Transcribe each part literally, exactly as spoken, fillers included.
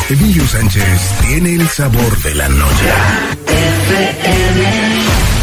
Emilio Sánchez tiene el sabor de la noche. F M.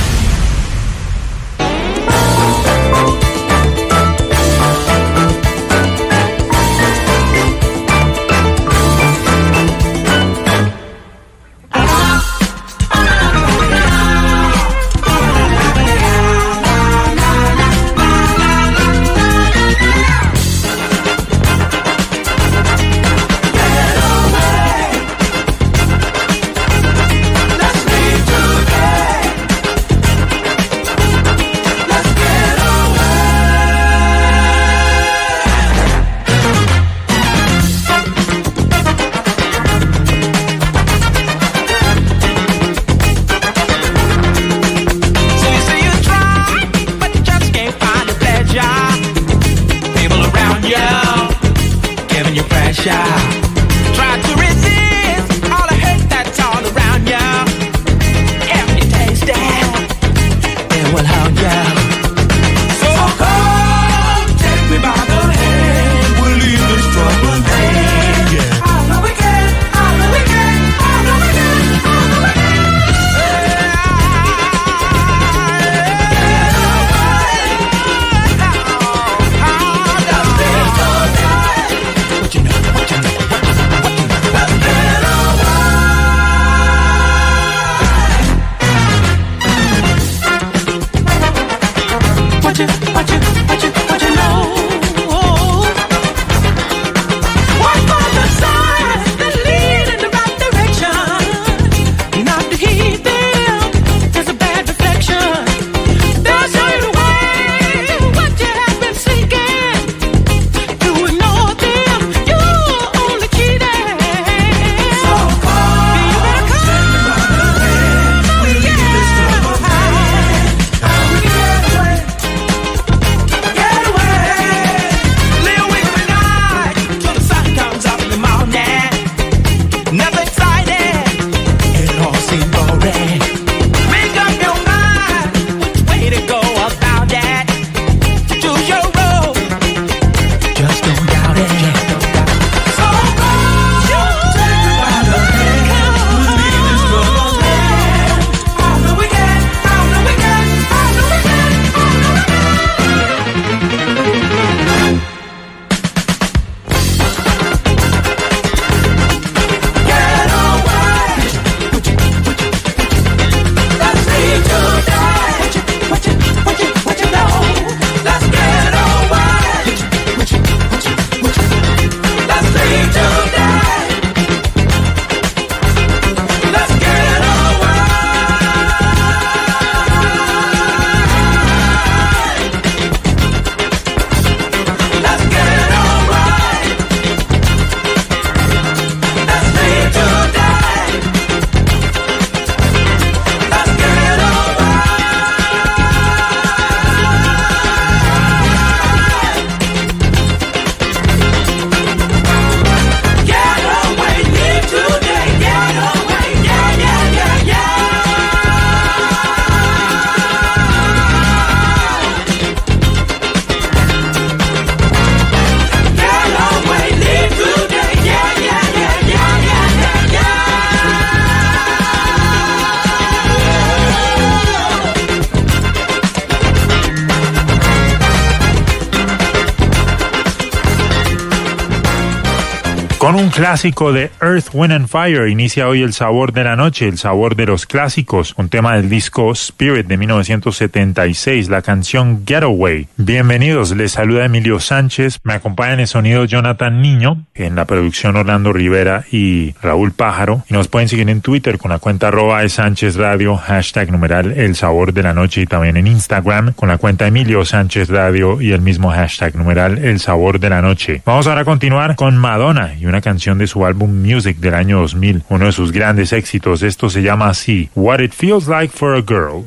Con un clásico de Earth, Wind and Fire inicia hoy el sabor de la noche, el sabor de los clásicos, un tema del disco Spirit de mil novecientos setenta y seis, la canción Getaway. Bienvenidos, les saluda Emilio Sánchez, me acompaña en el sonido Jonathan Niño, en la producción Orlando Rivera y Raúl Pájaro, y nos pueden seguir en Twitter con la cuenta arroba de Sánchez Radio, hashtag numeral el sabor de la noche, y también en Instagram con la cuenta Emilio Sánchez Radio y el mismo hashtag numeral el sabor de la noche. Vamos ahora a continuar con Madonna y una canción de su álbum Music del año dos mil, uno de sus grandes éxitos. Esto se llama así, What It Feels Like for a Girl.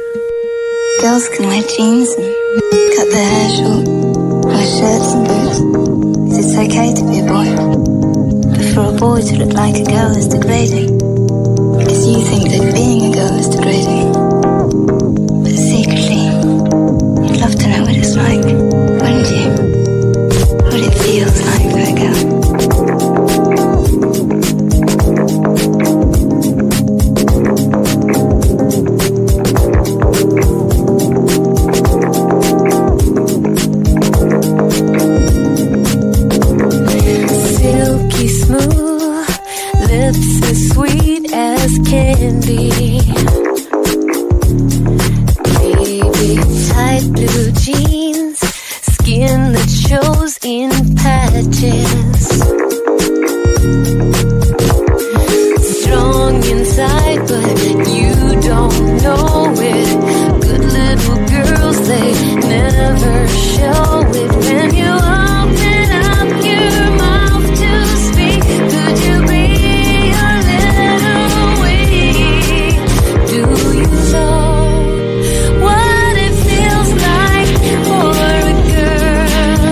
Girls can wear jeans and cut their hair short, wear shirts and boots. It's okay to be a boy, but for a boy to look like a girl is degrading, because you think that being a girl is degrading. But secretly, you'd love to know what it's like, wouldn't you? What it feels like for a girl. silky smooth, lips as sweet as candy. Baby, tight blue jeans, skin that shows in patches. Strong inside, but you don't know it. Good little girls, they never show it. When you open up your mouth to speak, could you be a little weak? Do you know what it feels like for a girl?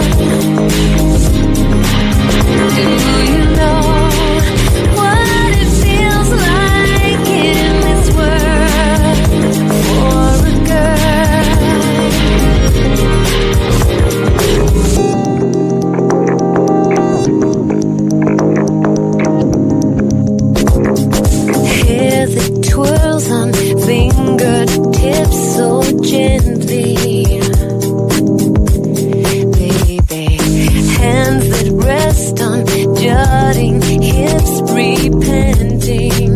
Do you know what it feels like in this world for a girl? Hair that twirls on fingertips so gently. Baby, hands that rest on jutting hips, repenting.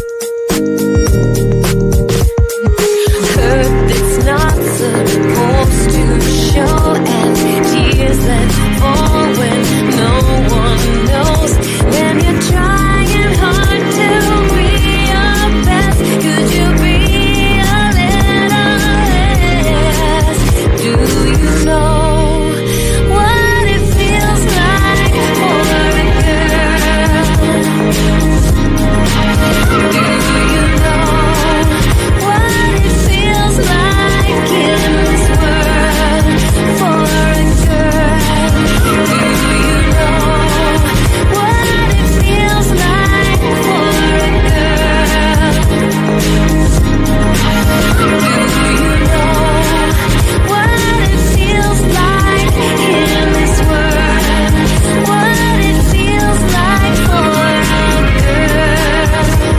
Hurt that's not supposed to show, and tears that fall when no one knows. When you're trying hard to be your best, could you be a little less? Do you know what it feels like for a girl? Do you know what it feels like in this world for a girl? Do you know what it feels like for a girl? Do you know what it feels like in this world? What it feels like for a girl?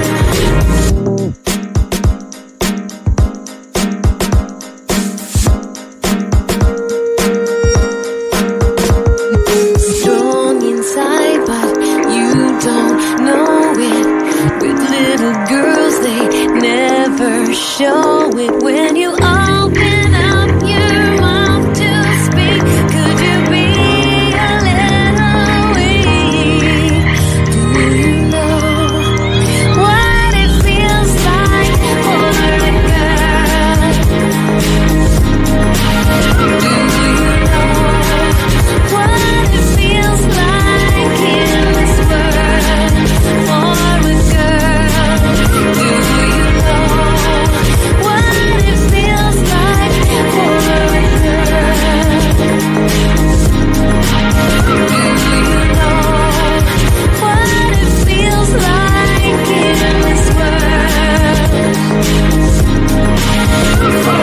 Strong inside, but you don't know it. With little girls, they never show it. When you open up your mouth to speak, could you be a little weak? Do you know what it feels like for a girl? Do you know what it feels like in this world for a girl? Do you know what it feels like for a girl? Do you know what it feels like in this world for a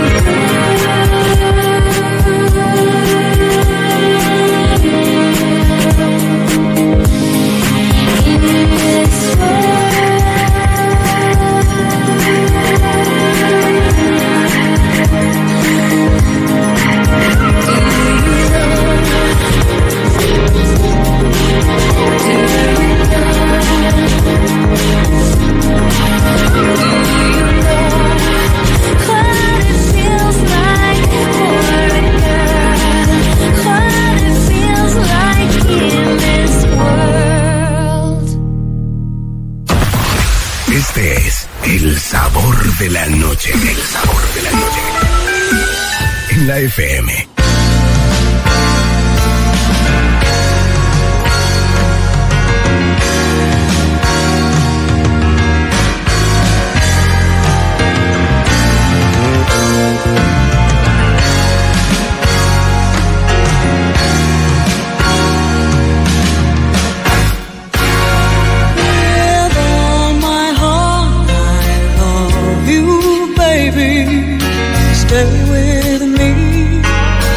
Este es el sabor de la noche. El sabor de la noche. En la F M. Stay with me.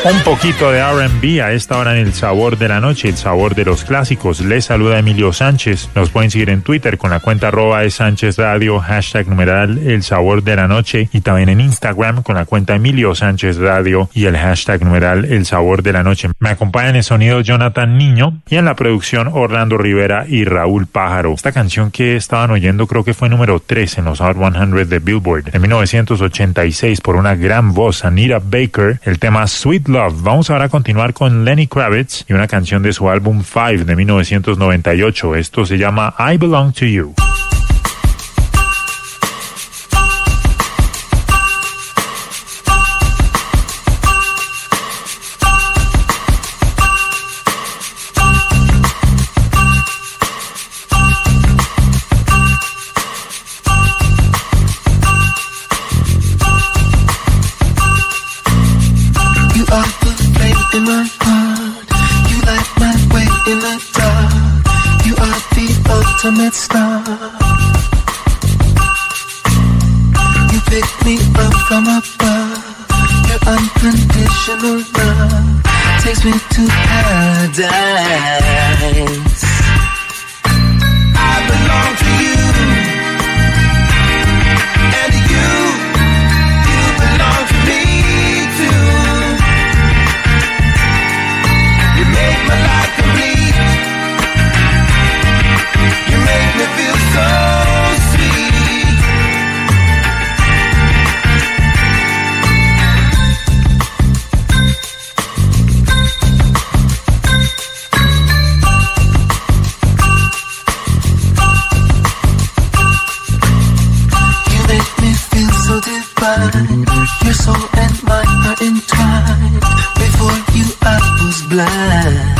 Un poquito de R and B a esta hora en El Sabor de la Noche, el sabor de los clásicos. Les saluda Emilio Sánchez. Nos pueden seguir en Twitter con la cuenta arroba de Sánchez Radio, hashtag numeral El Sabor de la Noche, y también en Instagram con la cuenta Emilio Sánchez Radio y el hashtag numeral El Sabor de la Noche. Me acompañan en sonido Jonathan Niño y en la producción Orlando Rivera y Raúl Pájaro. Esta canción que estaban oyendo creo que fue número tres en los Hot cien de Billboard en mil novecientos ochenta y seis por una gran voz, Anita Baker, el tema Sweet Love. Vamos ahora a continuar con Lenny Kravitz y una canción de su álbum Five de mil novecientos noventa y ocho. Esto se llama I Belong to You. In my heart, you light my way in the dark. You are the ultimate star. You pick me up from above. Your unconditional love takes me to paradise. I belong to you, and you, you belong to me too. Make my life complete. You make me feel so sweet. You make me feel so divine. Your soul and mine are entwined. Before you I was blind,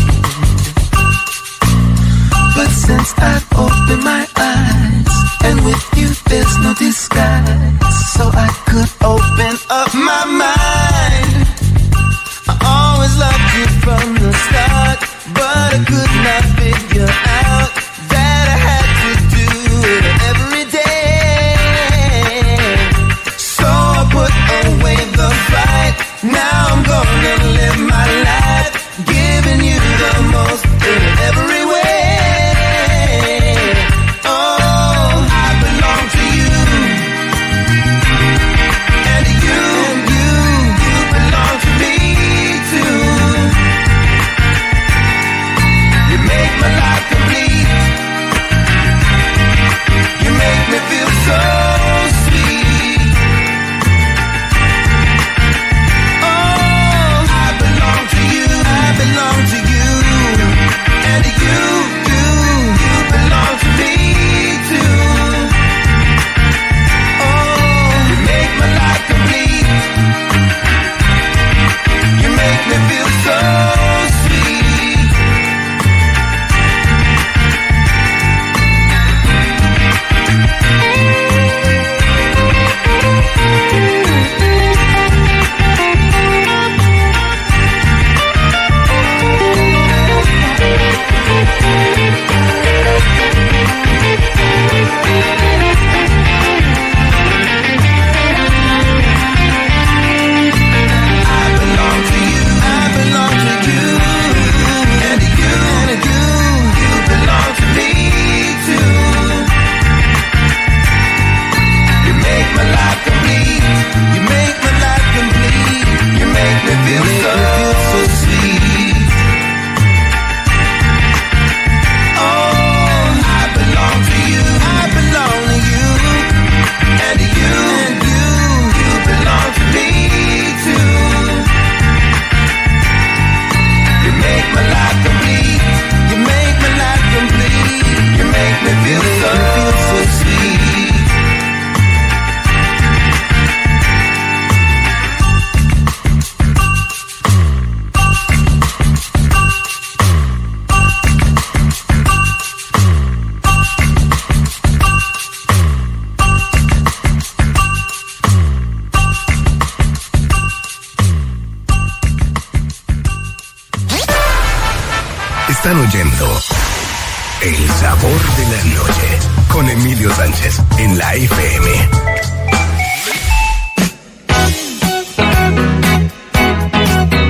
but since I've opened my eyes, and with you there's no disguise, so I could open up my mind. I always loved you from the start, but I could not figure out that I had to do it every day. So I put away the fight. Now I'm gonna live my life, giving you the most in every way. Oh, I belong to you, and you, and you, you belong to me too. You make my life complete. You make me feel so sweet. I belong to you, and you, you, you belong to me too. Oh, you make my life complete. You make me feel so sweet. Están oyendo El Sabor de la Noche con Emilio Sánchez en la F M.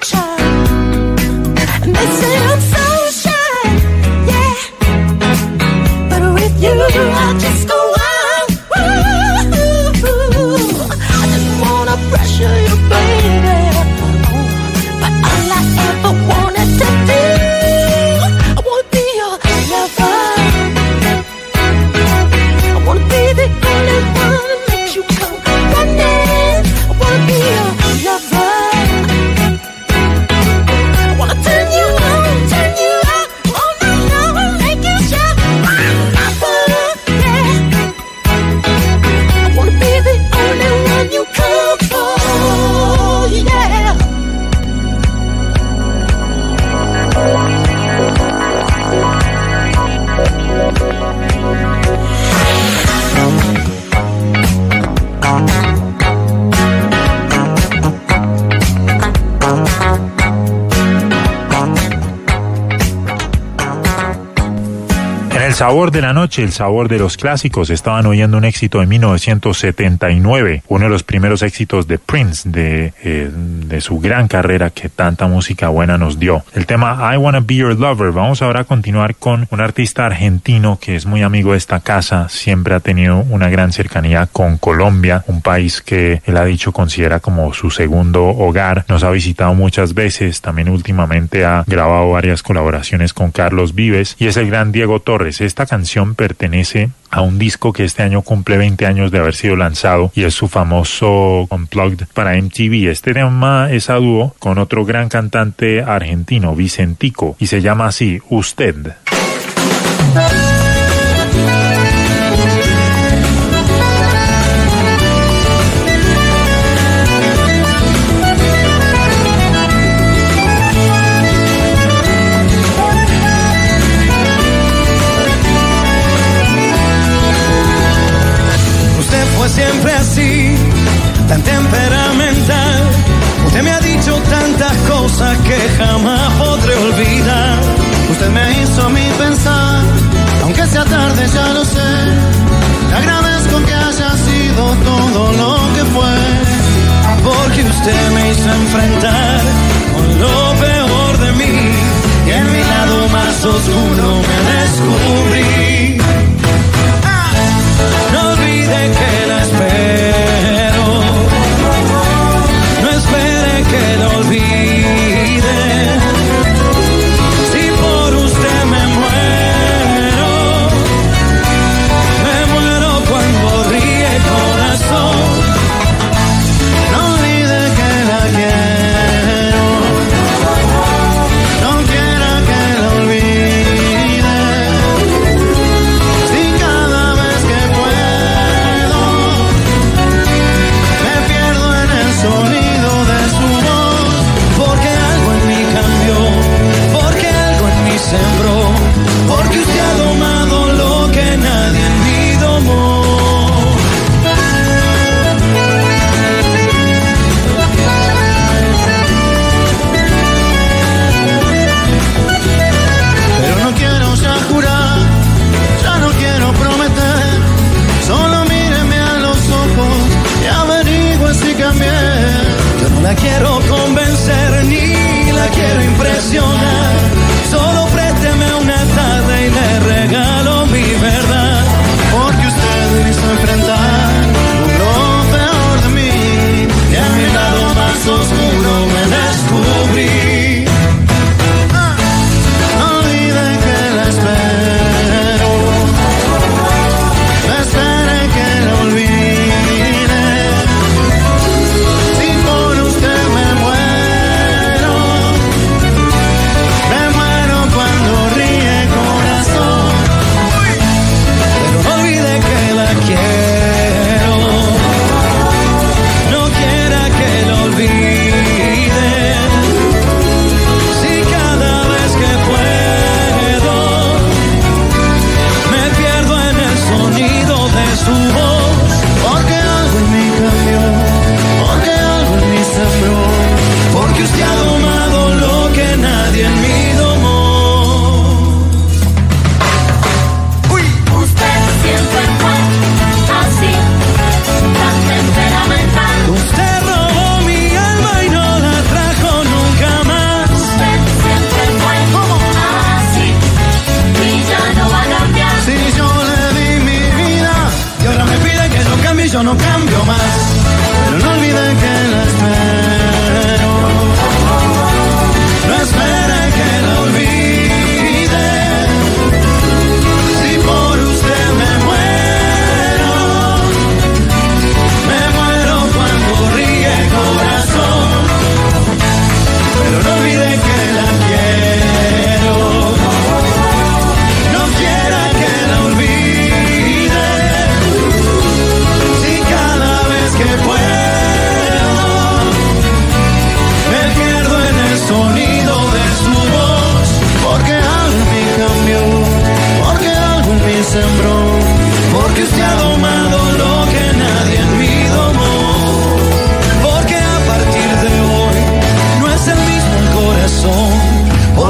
attraction. And they say I'm so shy, yeah. But with you, I just go wild. Ooh, I just wanna pressure you, baby. But all I ever wanted to do, I wanna be your lover. I wanna be the only one that makes you come running. I wanna be your lover. I wanna turn you on, turn you out all night long and make you shout. Lover, yeah. I wanna be the only one you come for, yeah. En el sabor de la noche, el sabor de los clásicos, estaban oyendo un éxito de mil novecientos setenta y nueve, uno de los primeros éxitos de Prince, de, eh, de su gran carrera que tanta música buena nos dio. El tema I Wanna Be Your Lover. Vamos ahora a continuar con un artista argentino que es muy amigo de esta casa, siempre ha tenido una gran cercanía con Colombia, un país que él ha dicho considera como su segundo hogar. Nos ha visitado muchas veces, también últimamente ha grabado varias colaboraciones con Carlos Vives y es el gran Diego Torres. Esta canción pertenece a un disco que este año cumple veinte años de haber sido lanzado y es su famoso Unplugged para M T V. Este tema es a dúo con otro gran cantante argentino, Vicentico, y se llama así, Usted. Siempre así, tan temperamental. Usted me ha dicho tantas cosas que jamás podré olvidar. Usted me hizo a mí pensar, aunque sea tarde ya lo sé. Le agradezco que haya sido todo lo que fue, porque usted me hizo enfrentar con lo peor de mí y en mi lado más oscuro me descubrí. No olvide que la espero, no espere que lo olvide. Si por usted me muero, me muero cuando ríe corazón. No olvide que la quiero.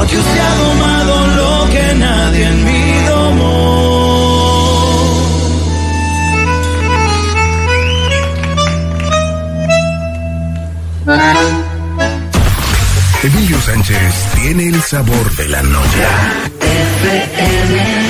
porque usted ha domado lo que nadie en mí domó. Emilio Sánchez tiene el sabor de la noche. F M.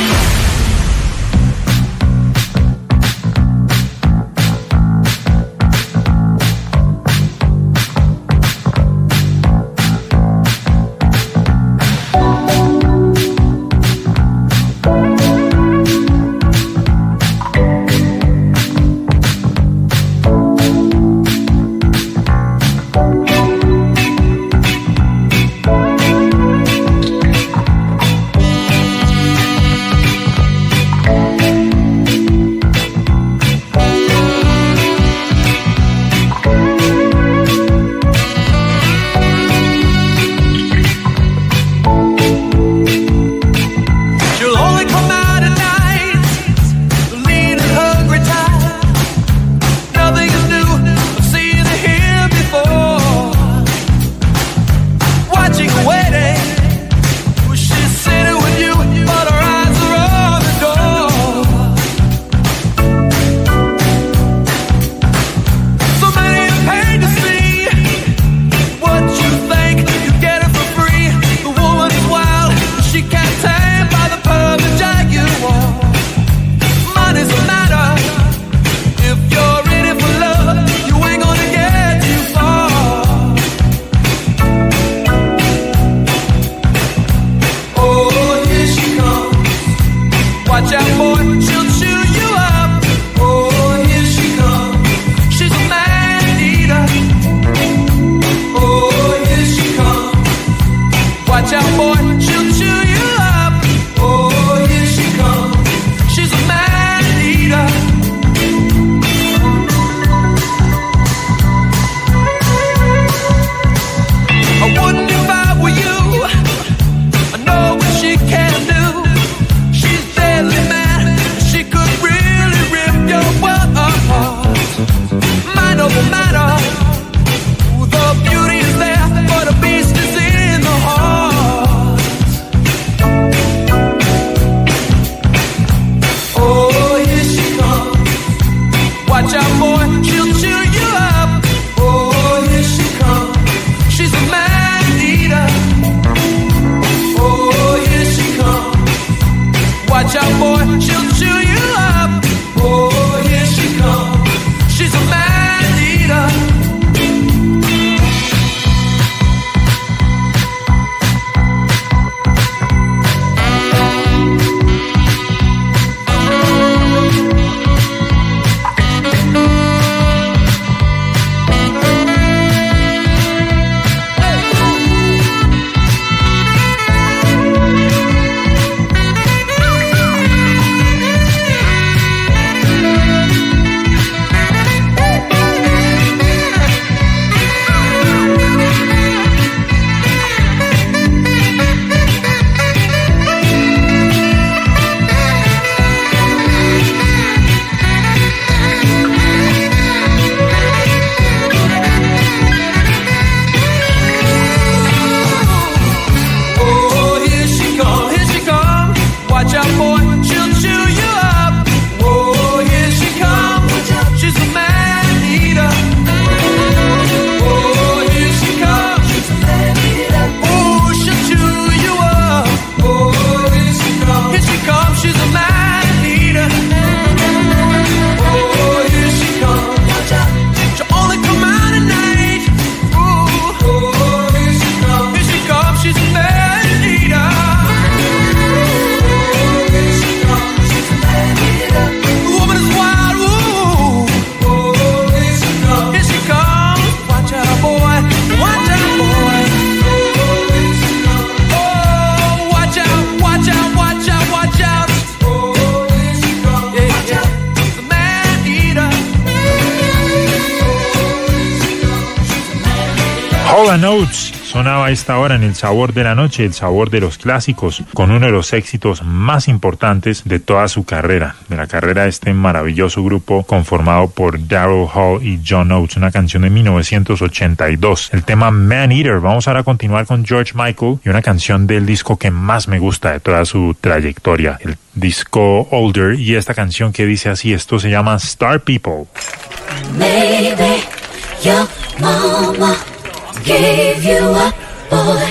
sonaba a esta hora en El Sabor de la Noche, el sabor de los clásicos, con uno de los éxitos más importantes de toda su carrera, de la carrera de este maravilloso grupo conformado por Daryl Hall y John Oates, una canción de mil novecientos ochenta y dos, el tema Man Eater. Vamos ahora a continuar con George Michael y una canción del disco que más me gusta de toda su trayectoria, el disco Older, y esta canción que dice así, esto se llama Star People. Maybe your mama gave you a boy.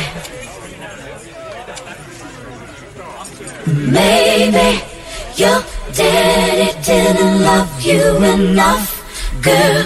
Maybe your daddy didn't love you enough, girl.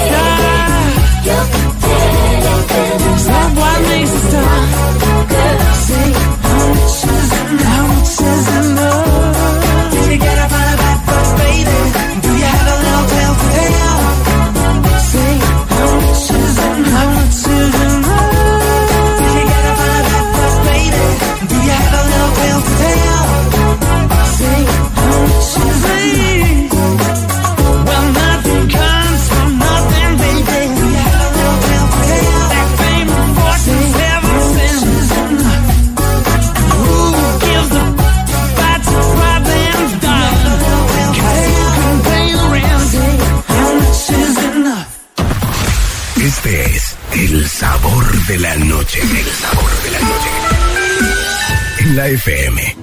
Is that what makes a star? de la noche. El sabor de la noche. En la F M.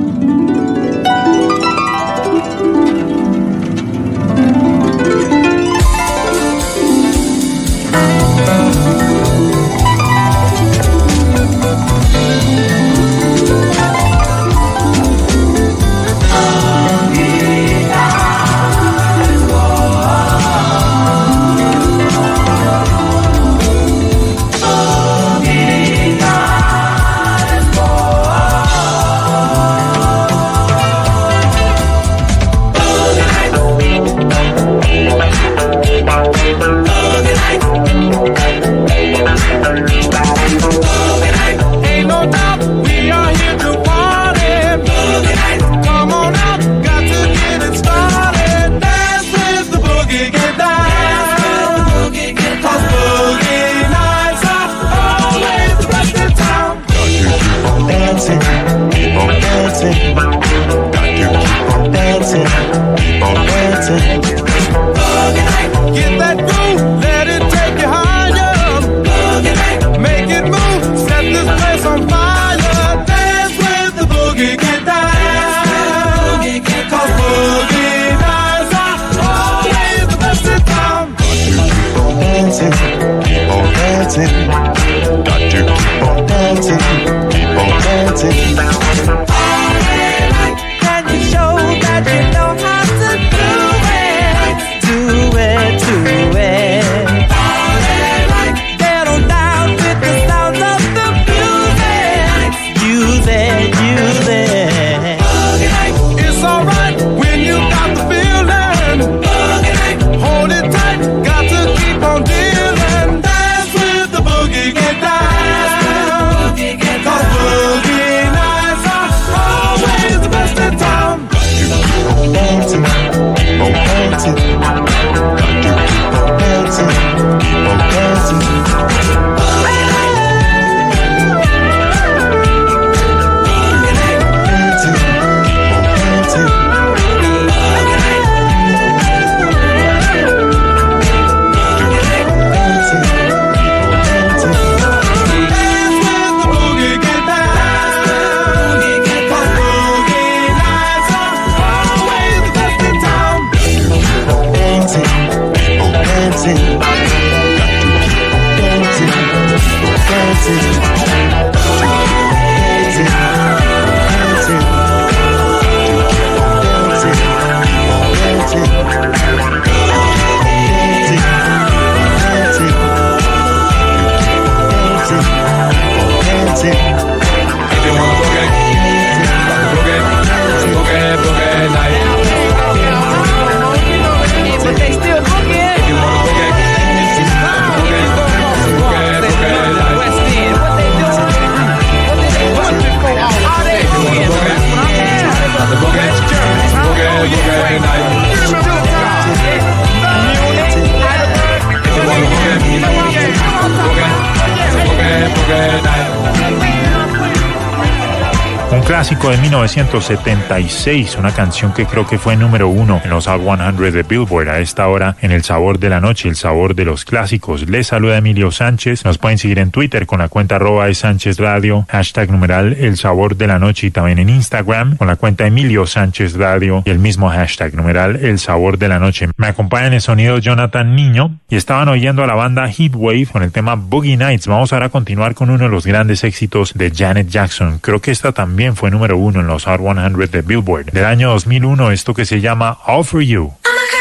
Clásico de mil novecientos setenta y seis, una canción que creo que fue número uno en los Hot cien de Billboard a esta hora en El Sabor de la Noche, el sabor de los clásicos. Les saluda Emilio Sánchez, nos pueden seguir en Twitter con la cuenta arroba de Sánchez Radio, hashtag numeral El Sabor de la Noche, y también en Instagram con la cuenta Emilio Sánchez Radio y el mismo hashtag numeral El Sabor de la Noche. Me acompaña en el sonido Jonathan Niño y estaban oyendo a la banda Heatwave con el tema Boogie Nights. Vamos ahora a continuar con uno de los grandes éxitos de Janet Jackson. Creo que esta también fue número uno en los Hot cien de Billboard del año dos mil uno, esto que se llama All For You.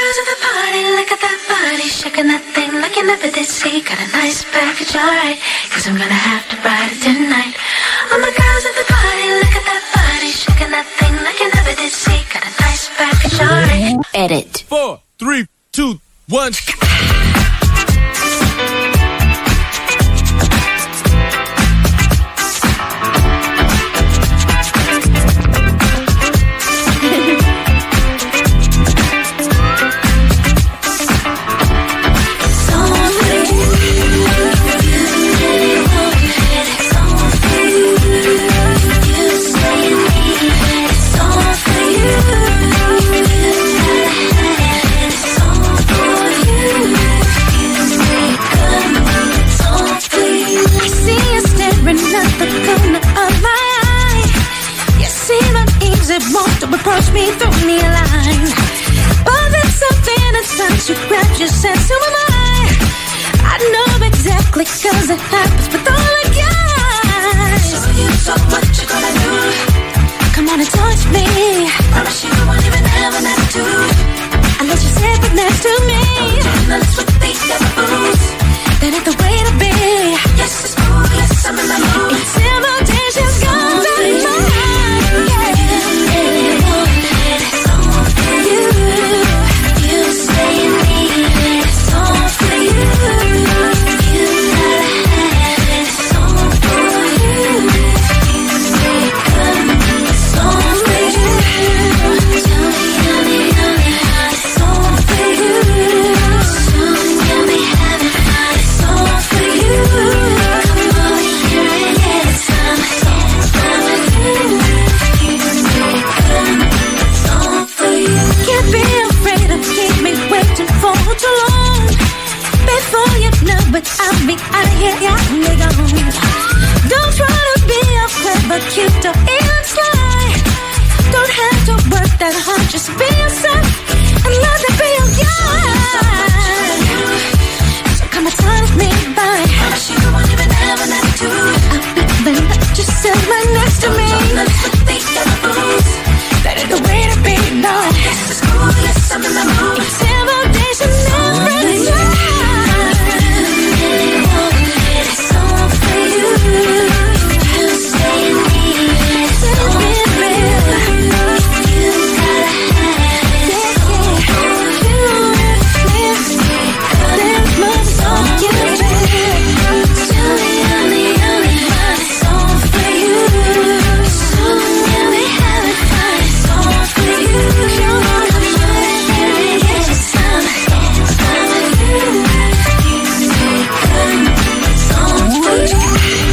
Edit. Four, three, two, one. You approach me, throw me a line. But there's something inside you, grab your sense of my mind. I know exactly cause it happens with all the guys. So you, so what you gonna do? Come on and touch me. Promise you won't even have an attitude. Unless you sit right next to me. Unless with these other fools. That ain't the way to be. Yes, it's cool, yes, I'm in my mood. Intimidation's gone in my mind. Yeah, it's all for you. You say you need it, it's all for you. You gotta have it, it's all for you. You say come, it's all for you. Tell me, honey, honey, it's all for you. Show me, tell me, have it, it's all for you. Come over here and get it, some, it's all for you. You say come, it's all for you. Can't be afraid of keep me waiting for too long. Before you know it, I'll be out of here, yeah, nigga. Don't try to be a clever, cute, or even sly. Don't have to work that hard, just be yourself and let it be your guy. So come and turn me by. Promise you won't even have an attitude. I'll be the let you sit right next to me. That ain't the way to be, no. Yes, it's cool, yes, I'm in the mood. Intimidation every time. It's all for you. You say you need it, it's all for you. You gotta have it, it's all for you. Let's dance, move on, you tell me, honey, honey, it's all for you. So let me have it, fine, it's all for you. Come on, come on, here it is, it's time, it's all for you. You say come, it's all for you.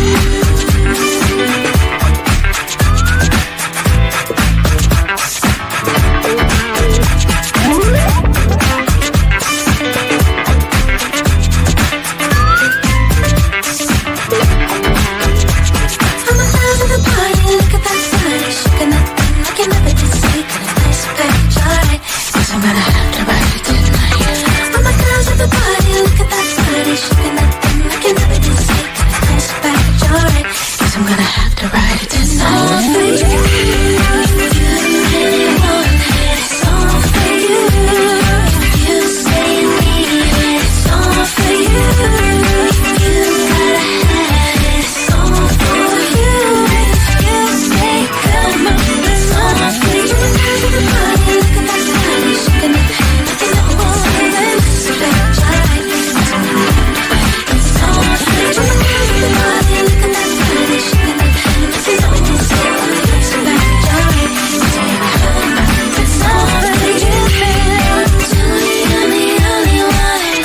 I'm a out of the party, look at that body, shaking that thing like you never did see. Got a nice package, alright, 'cause I'm gonna have to ride it tonight. I'm a out of the party, look at that body, shaking that thing like you never did see. Got a nice package, alright, 'cause I'm gonna have to ride it tonight. For you, you really want it, it's all for you. You say you need it, it's all for you. You gotta have it, it's all for you. You say come on, it's all for you. Out of the party, look at that body, shaking that thing like you never did see. So let's try it, it's all for you. It's all for you. Out of the party, look at that body, shaking that thing like you never did see. So let's try it, it's all for you. It's all for you, baby. Tell me, honey, honey, want it.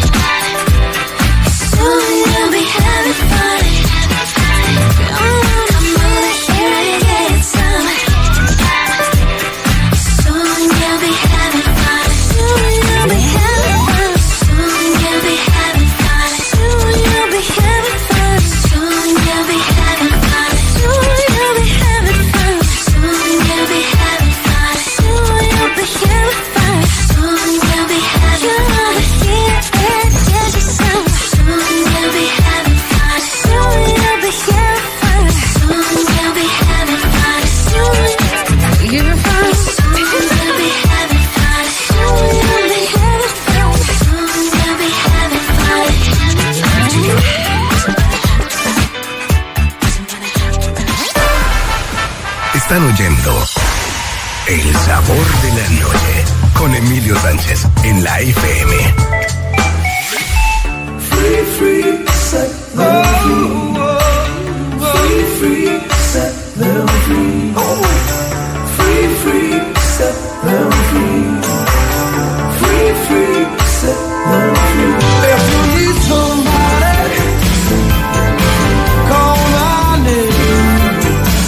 So let me have it, fun. Come on, come on, here it is, some. So let me have it, fun. So let me have it, fun. So let me have it, fun. So let me have it, fun. So let me have it, fun. So let me have it, fun. So let me have it, fun. So let me have it, fun. So let me have it, fun. Here it is, some. So let me have it, fun. So let me have it, fun. So let me have it, fun. So you're fun. So let me have it, fun. So let me have it, fun. So let me have it, fun. Están oyendo El Sabor de la Noche con Emilio Sánchez en la F M. Free, free, set them free. Free, free, set them free. Free, free, set them free. Free, free, set them free. If you need somebody, call my name.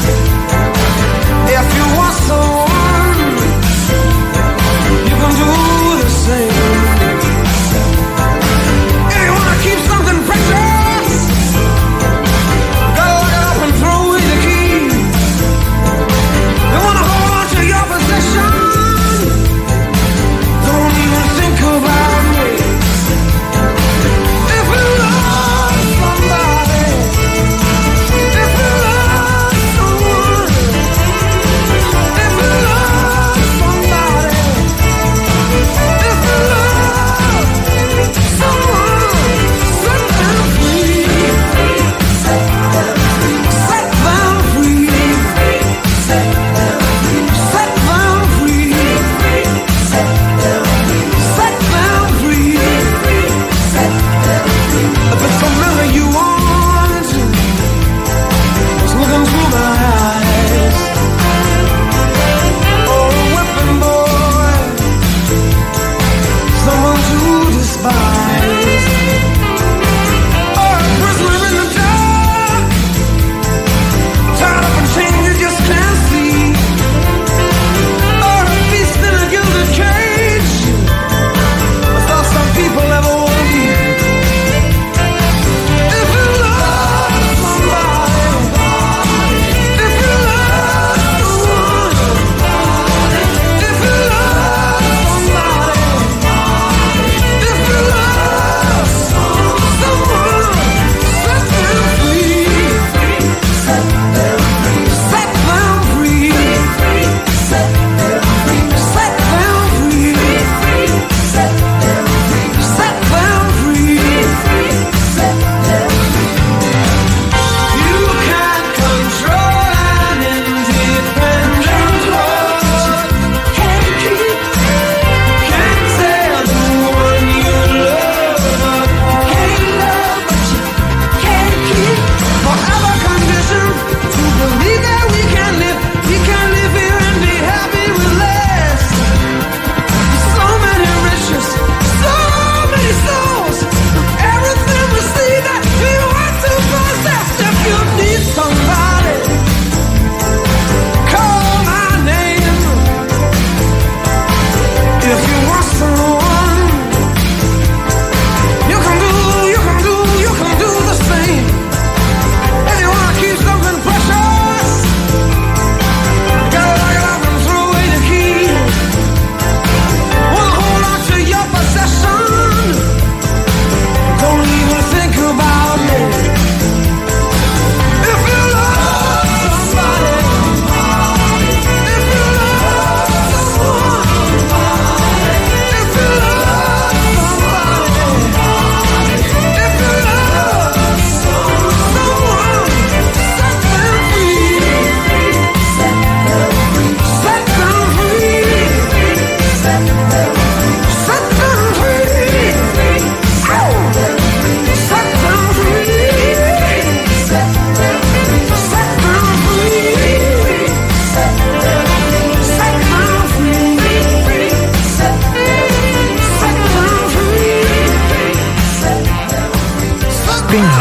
If you want someone, you can do the same. If you wanna keep something precious, go lock it up and throw away the key.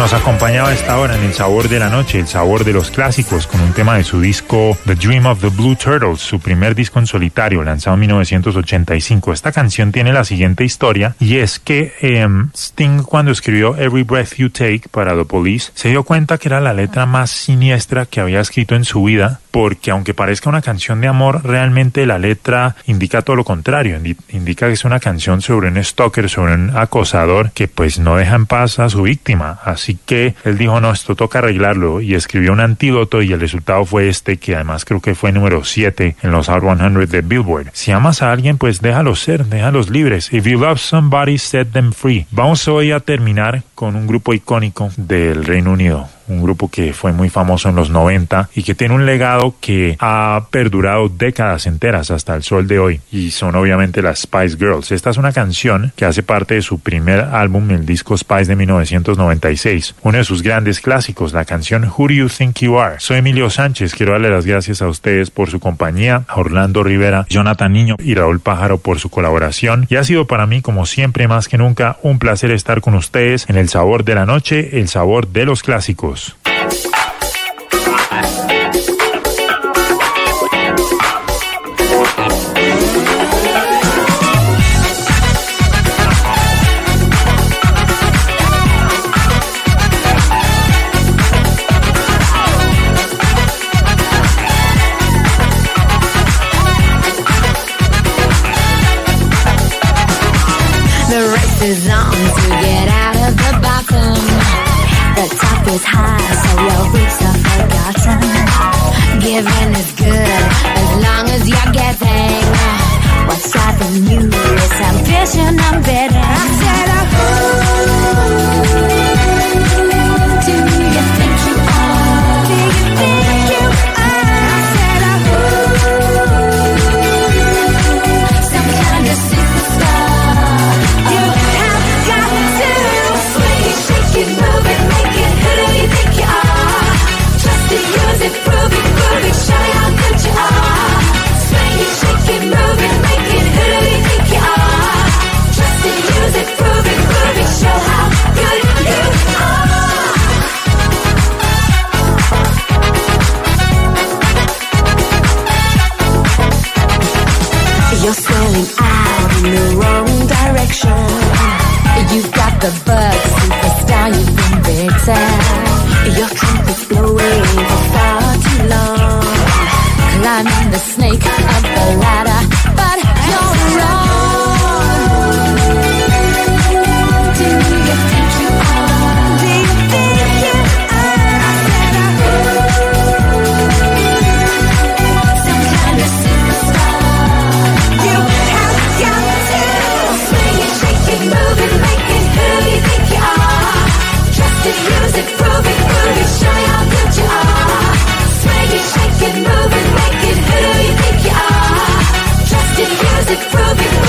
Nos acompañaba a esta hora en el sabor de la noche, el sabor de los clásicos, con un tema de su disco The Dream of the Blue Turtles, su primer disco en solitario, lanzado en mil novecientos ochenta y cinco. Esta canción tiene la siguiente historia, y es que eh, Sting, cuando escribió Every Breath You Take para The Police, se dio cuenta que era la letra más siniestra que había escrito en su vida, porque aunque parezca una canción de amor, realmente la letra indica todo lo contrario, indica que es una canción sobre un stalker, sobre un acosador que pues no deja en paz a su víctima. Así que él dijo, no, esto toca arreglarlo, y escribió un antídoto, y el resultado fue este, que además creo que fue número siete en los Hot cien de Billboard. Si amas a alguien, pues déjalos ser, déjalos libres. If you love somebody, set them free. Vamos hoy a terminar con un grupo icónico del Reino Unido, un grupo que fue muy famoso en los noventa y que tiene un legado que ha perdurado décadas enteras hasta el sol de hoy, y son obviamente las Spice Girls. Esta es una canción que hace parte de su primer álbum, el disco Spice de mil novecientos noventa y seis, uno de sus grandes clásicos, la canción Who Do You Think You Are. Soy Emilio Sánchez, quiero darle las gracias a ustedes por su compañía, a Orlando Rivera, Jonathan Niño y Raúl Pájaro por su colaboración, y ha sido para mí, como siempre, más que nunca, un placer estar con ustedes en el sabor de la noche, el sabor de los clásicos. The race is on to get out of the bottom. The top is high, so your roots are forgotten. Giving is good as long as you're getting. What's driving you is ambition and bidding. I said, oh, do you think you are? Do you think you are? I said, oh, some kind of superstar. You have got to swing it, shake it, move it, make it. Who do you think you are? Just to use it, prove it, prove it, show you how good you are. Swing it, shake it, move it, make it. Who do you think you are? Just to use it, prove it, prove it, show how good you are. You're swelling out in the wrong direction. You've got the bug, superstar, you've been bitten. Your trumpet's blowing for far too long. Climbing the snake up the ladder, but you're wrong. Do you think you are? Do you think you are? I said I some kind of superstar. You have got to swing it, shake it, move it, make it. Who do you think you are? Just to use it, prove it, prove it, show you how good you are. Swing it, shake it, move it, make it. Who do you think you are? Just to use it, prove it,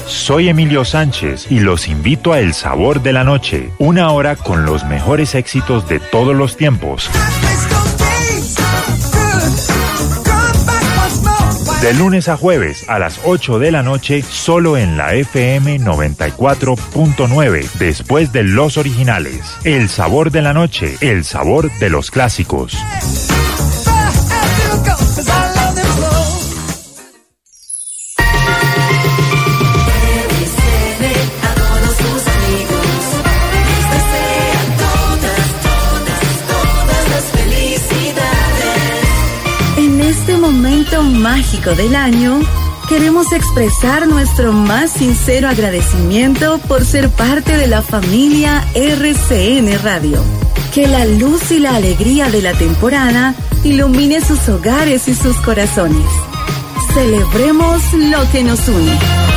Soy Emilio Sánchez y los invito a El Sabor de la Noche, una hora con los mejores éxitos de todos los tiempos. De lunes a jueves a las ocho de la noche, solo en la F M noventa y cuatro punto nueve, después de los originales. El Sabor de la Noche, el sabor de los clásicos. Momento mágico del año, queremos expresar nuestro más sincero agradecimiento por ser parte de la familia R C N Radio. Que la luz y la alegría de la temporada ilumine sus hogares y sus corazones. Celebremos lo que nos une.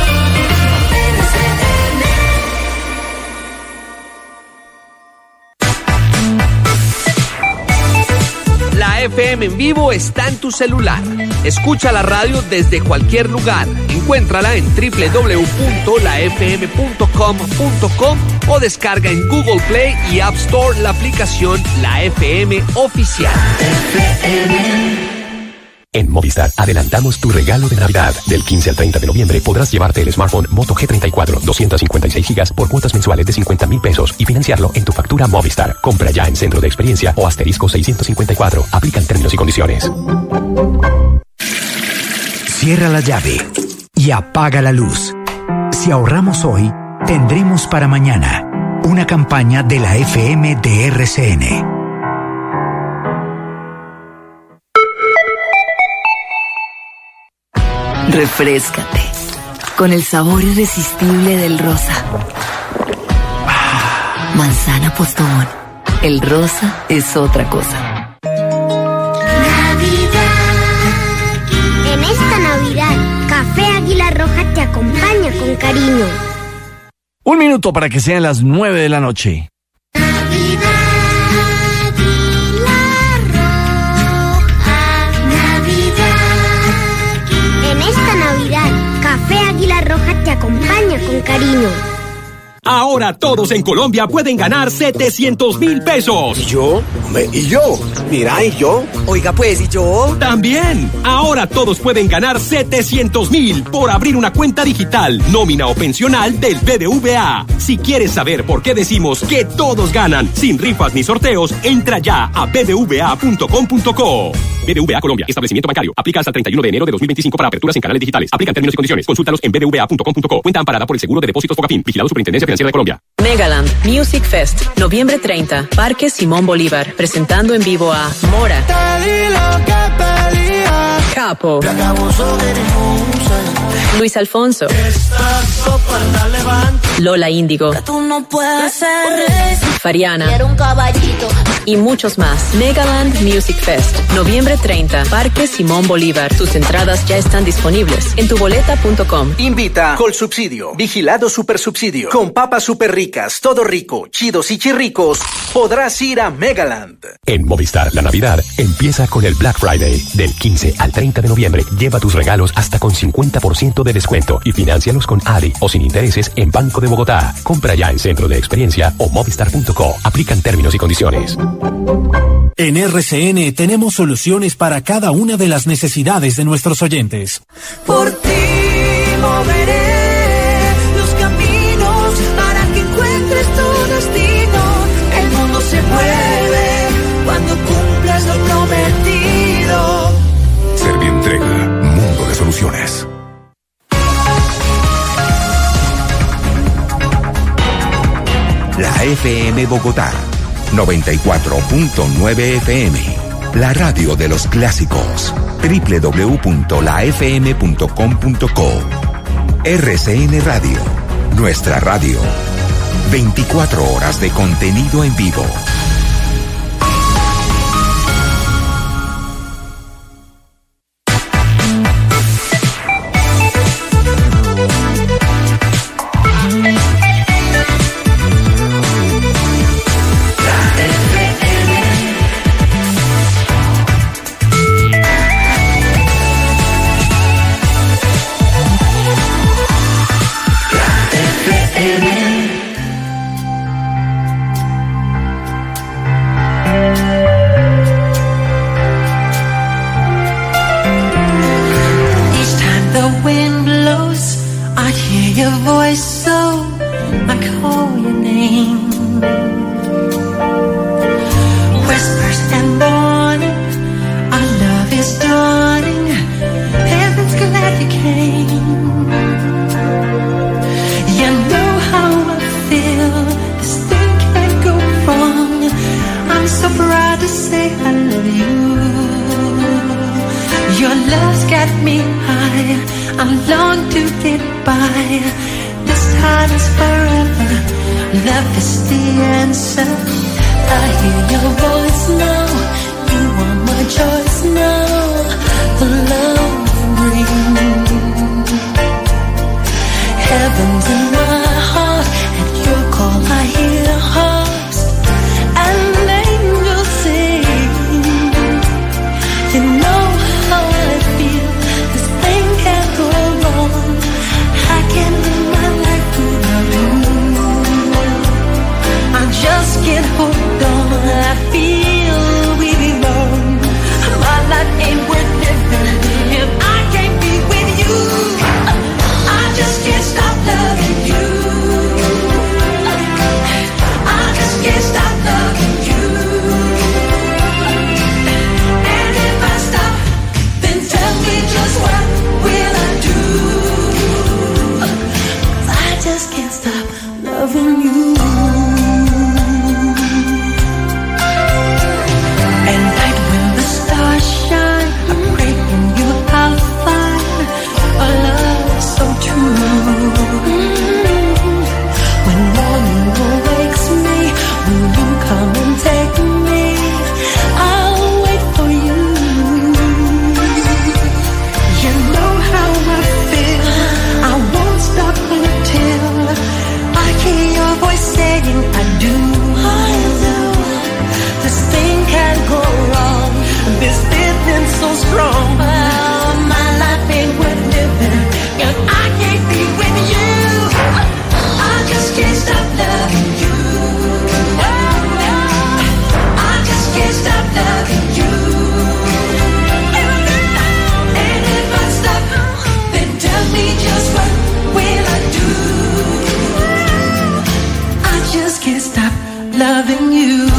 F M en vivo está en tu celular. Escucha la radio desde cualquier lugar. Encuéntrala en doble u doble u doble u punto la f m punto com punto com o descarga en Google Play y App Store la aplicación La F M Oficial. En Movistar adelantamos tu regalo de Navidad. Del quince al treinta de noviembre podrás llevarte el smartphone Moto G treinta y cuatro, doscientos cincuenta y seis gigas por cuotas mensuales de cincuenta mil pesos y financiarlo en tu factura Movistar. Compra ya en Centro de Experiencia o asterisco seiscientos cincuenta y cuatro. Aplican términos y condiciones. Cierra la llave y apaga la luz. Si ahorramos hoy, tendremos para mañana. Una campaña de la F M de R C N. Refréscate con el sabor irresistible del rosa. Manzana Postobón. El rosa es otra cosa. Navidad. En esta Navidad, Café Águila Roja te acompaña con cariño. Un minuto para que sean las nueve de la noche. Café Águila Roja te acompaña con cariño. Ahora todos en Colombia pueden ganar setecientos mil pesos. ¿Y yo? ¿Y yo? Mira, ¿y yo? Oiga pues, ¿y yo? También. Ahora todos pueden ganar setecientos mil por abrir una cuenta digital, nómina o pensional del B B V A. Si quieres saber por qué decimos que todos ganan, sin rifas ni sorteos, entra ya a b b v a punto com punto co. B B V A Colombia, establecimiento bancario. Aplica hasta el treinta y uno de enero de dos mil veinticinco para aperturas en canales digitales. Aplican términos y condiciones. Consúltalos en b b v a punto com punto co. Cuenta amparada por el Seguro de Depósitos Fogafín. Vigilado Superintendencia Financiera de Colombia. Megaland Music Fest, noviembre treinta, Parque Simón Bolívar, presentando en vivo a Mora, Capo, Luis Alfonso, Lola Índigo, Fariana y muchos más. Megaland Music Fest, noviembre treinta, Parque Simón Bolívar. Tus entradas ya están disponibles en tuboleta punto com. Invita Colsubsidio, Vigilado Supersubsidio. Con papas super ricas, todo rico, chidos y chirricos, podrás ir a Megaland. En Movistar, la Navidad empieza con el Black Friday. Del quince al treinta de noviembre, lleva tus regalos hasta con cincuenta por ciento de descuento y financialos con A D I o sin intereses en Banco de Bogotá. Compra ya en Centro de Experiencia o movistar punto co. Aplican términos y condiciones. En R C N tenemos soluciones para cada una de las necesidades de nuestros oyentes. Por ti moveré los caminos para que encuentres tu destino. El mundo se mueve cuando cumplas lo prometido. Servientrega, mundo de soluciones. La F M Bogotá, noventa y cuatro punto nueve F M. La radio de los clásicos. doble u doble u doble u punto la f m punto com punto co. R C N Radio. Nuestra radio. veinticuatro horas de contenido en vivo. call your name. Whispers and warning, our love is dawning. Heaven's glad you came. You know how I feel. This thing can't go wrong. I'm so proud to say I love you. Your love's got me high. I long to get by. This time is forever. Love is the answer. I hear your voice now. You are my choice now. The love ring. Heaven's in my heart. At your call I hear harps and angels sing. You know how I feel. This thing can't go wrong. I can't live my life without you. I just can't hold on. I feel we belong. My life ain't worth living if I can't be with you. I just can't stop loving you. I just can't stop loving you. And if I stop, then tell me just what will I do? I just can't stop loving you. And night when the stars shine, I pray in you I'll find a love so true. When morning awakes me, will you come and take me? I'll wait for you. You know how I feel. I won't stop until I hear your voice saying I do. I do. This thing can't go wrong. This feeling so strong. Oh, my life ain't worth living if I can't be with you. I just can't stop loving you. Oh, no. I just can't stop loving you. And if I stop, then tell me just what will I do? I just can't stop loving you.